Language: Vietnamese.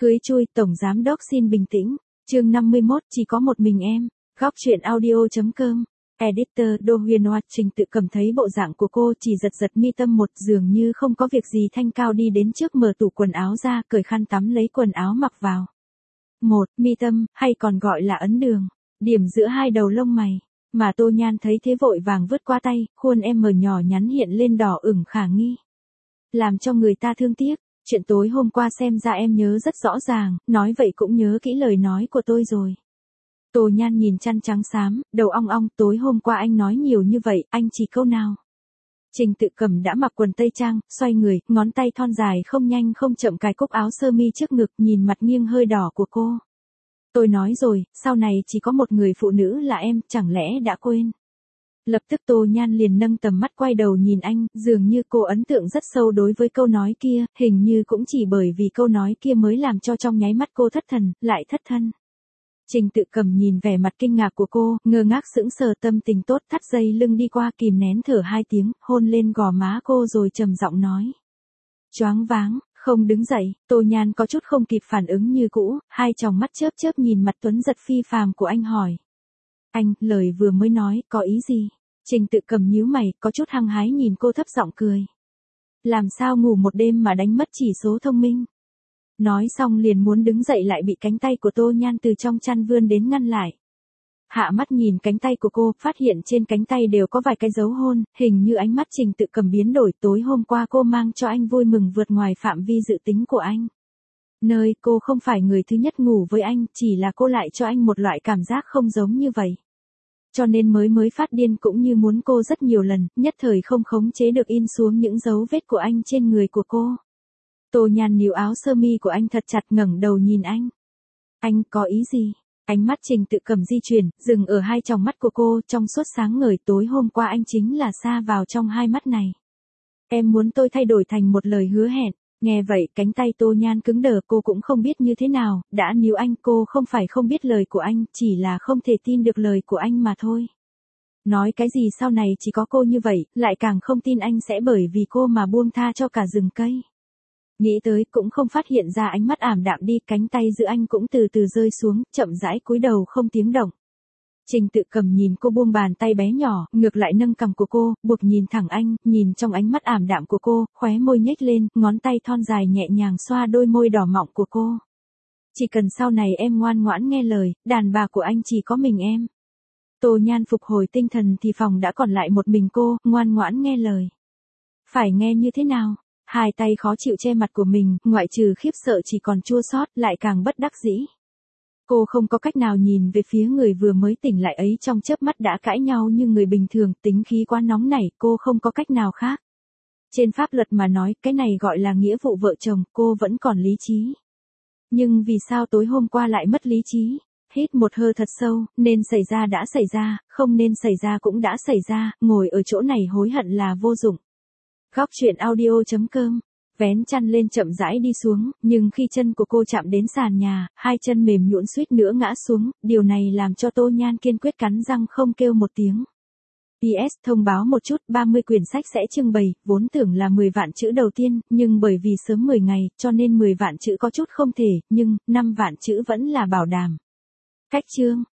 Cưới chui, Tổng Giám Đốc xin bình tĩnh. Chương 51, chỉ có một mình em. Góc truyện audio.com. Editor Đô Huyền Hoa. Trình Tự Cầm thấy bộ dạng của cô chỉ giật giật mi tâm một, dường như không có việc gì thanh cao đi đến trước mở tủ quần áo ra, cởi khăn tắm lấy quần áo mặc vào. Mi tâm, hay còn gọi là ấn đường, điểm giữa hai đầu lông mày. Mà Tô Nhan thấy thế vội vàng vứt qua tay, khuôn em mờ nhỏ nhắn hiện lên đỏ ửng khả nghi. Làm cho người ta thương tiếc. Chuyện tối hôm qua xem ra em nhớ rất rõ ràng, nói vậy cũng nhớ kỹ lời nói của tôi rồi. Tô Nhan nhìn chăn trắng xám, đầu ong ong, tối hôm qua anh nói nhiều như vậy, anh chỉ câu nào? Trình Tự Cầm đã mặc quần tây trang, xoay người, ngón tay thon dài không nhanh không chậm cài cúc áo sơ mi trước ngực, nhìn mặt nghiêng hơi đỏ của cô. Tôi nói rồi, sau này chỉ có một người phụ nữ là em, chẳng lẽ đã quên? Lập tức Tô Nhan liền nâng tầm mắt quay đầu nhìn anh, dường như cô ấn tượng rất sâu đối với câu nói kia, hình như cũng chỉ bởi vì câu nói kia mới làm cho trong nháy mắt cô thất thần, lại thất thân. Trình Tự Cầm nhìn vẻ mặt kinh ngạc của cô, ngơ ngác sững sờ, tâm tình tốt thắt dây lưng đi qua kìm nén thở 2 tiếng, hôn lên gò má cô rồi trầm giọng nói. Choáng váng, không đứng dậy. Tô Nhan có chút không kịp phản ứng như cũ, hai tròng mắt chớp chớp nhìn mặt tuấn giật phi phàm của anh hỏi. Anh, lời vừa mới nói, có ý gì? Trình Tự Cầm nhíu mày, có chút hăng hái nhìn cô thấp giọng cười. Làm sao ngủ một đêm mà đánh mất chỉ số thông minh? Nói xong liền muốn đứng dậy lại bị cánh tay của Tô Nhan từ trong chăn vươn đến ngăn lại. Hạ mắt nhìn cánh tay của cô, phát hiện trên cánh tay đều có vài cái dấu hôn, hình như ánh mắt Trình Tự Cầm biến đổi. Tối hôm qua cô mang cho anh vui mừng vượt ngoài phạm vi dự tính của anh. Nơi cô không phải người thứ nhất ngủ với anh, chỉ là cô lại cho anh một loại cảm giác không giống như vậy. Cho nên mới phát điên, cũng như muốn cô rất nhiều lần, nhất thời không khống chế được in xuống những dấu vết của anh trên người của cô. Tô Nhan níu áo sơ mi của anh thật chặt, ngẩng đầu nhìn anh. Anh có ý gì? Ánh mắt Trình Tự Cầm di chuyển, dừng ở hai tròng mắt của cô, trong suốt sáng ngời. Tối hôm qua anh chính là sa vào trong hai mắt này. Em muốn tôi thay đổi thành một lời hứa hẹn. Nghe vậy, cánh tay Tô Nhan cứng đờ, cô cũng không biết như thế nào, đã níu anh. Cô không phải không biết lời của anh, chỉ là không thể tin được lời của anh mà thôi. Nói cái gì sau này chỉ có cô như vậy, lại càng không tin anh sẽ bởi vì cô mà buông tha cho cả rừng cây. Nghĩ tới cũng không phát hiện ra ánh mắt ảm đạm đi, cánh tay giữa anh cũng từ từ rơi xuống, chậm rãi cúi đầu không tiếng động. Trình Tự Cầm nhìn cô buông bàn tay bé nhỏ, ngược lại nâng cằm của cô, buộc nhìn thẳng anh, nhìn trong ánh mắt ảm đạm của cô, khóe môi nhếch lên, ngón tay thon dài nhẹ nhàng xoa đôi môi đỏ mọng của cô. Chỉ cần sau này em ngoan ngoãn nghe lời, đàn bà của anh chỉ có mình em. Tô Nhan phục hồi tinh thần thì phòng đã còn lại một mình cô, ngoan ngoãn nghe lời. Phải nghe như thế nào? Hai tay khó chịu che mặt của mình, ngoại trừ khiếp sợ chỉ còn chua xót, lại càng bất đắc dĩ. Cô không có cách nào nhìn về phía người vừa mới tỉnh lại ấy, trong chớp mắt đã cãi nhau như người bình thường, tính khí quá nóng nảy, cô không có cách nào khác. Trên pháp luật mà nói, cái này gọi là nghĩa vụ vợ chồng, cô vẫn còn lý trí. Nhưng vì sao tối hôm qua lại mất lý trí? Hít một hơi thật sâu, nên xảy ra đã xảy ra, không nên xảy ra cũng đã xảy ra, ngồi ở chỗ này hối hận là vô dụng. Góc truyện audio.com. Vén chăn lên chậm rãi đi xuống, nhưng khi chân của cô chạm đến sàn nhà, hai chân mềm nhũn suýt nữa ngã xuống, điều này làm cho Tô Nhan kiên quyết cắn răng không kêu một tiếng. PS thông báo một chút, 30 quyển sách sẽ trưng bày, vốn tưởng là 10 vạn chữ đầu tiên, nhưng bởi vì sớm 10 ngày, cho nên 10 vạn chữ có chút không thể, nhưng 5 vạn chữ vẫn là bảo đảm. Cách chương.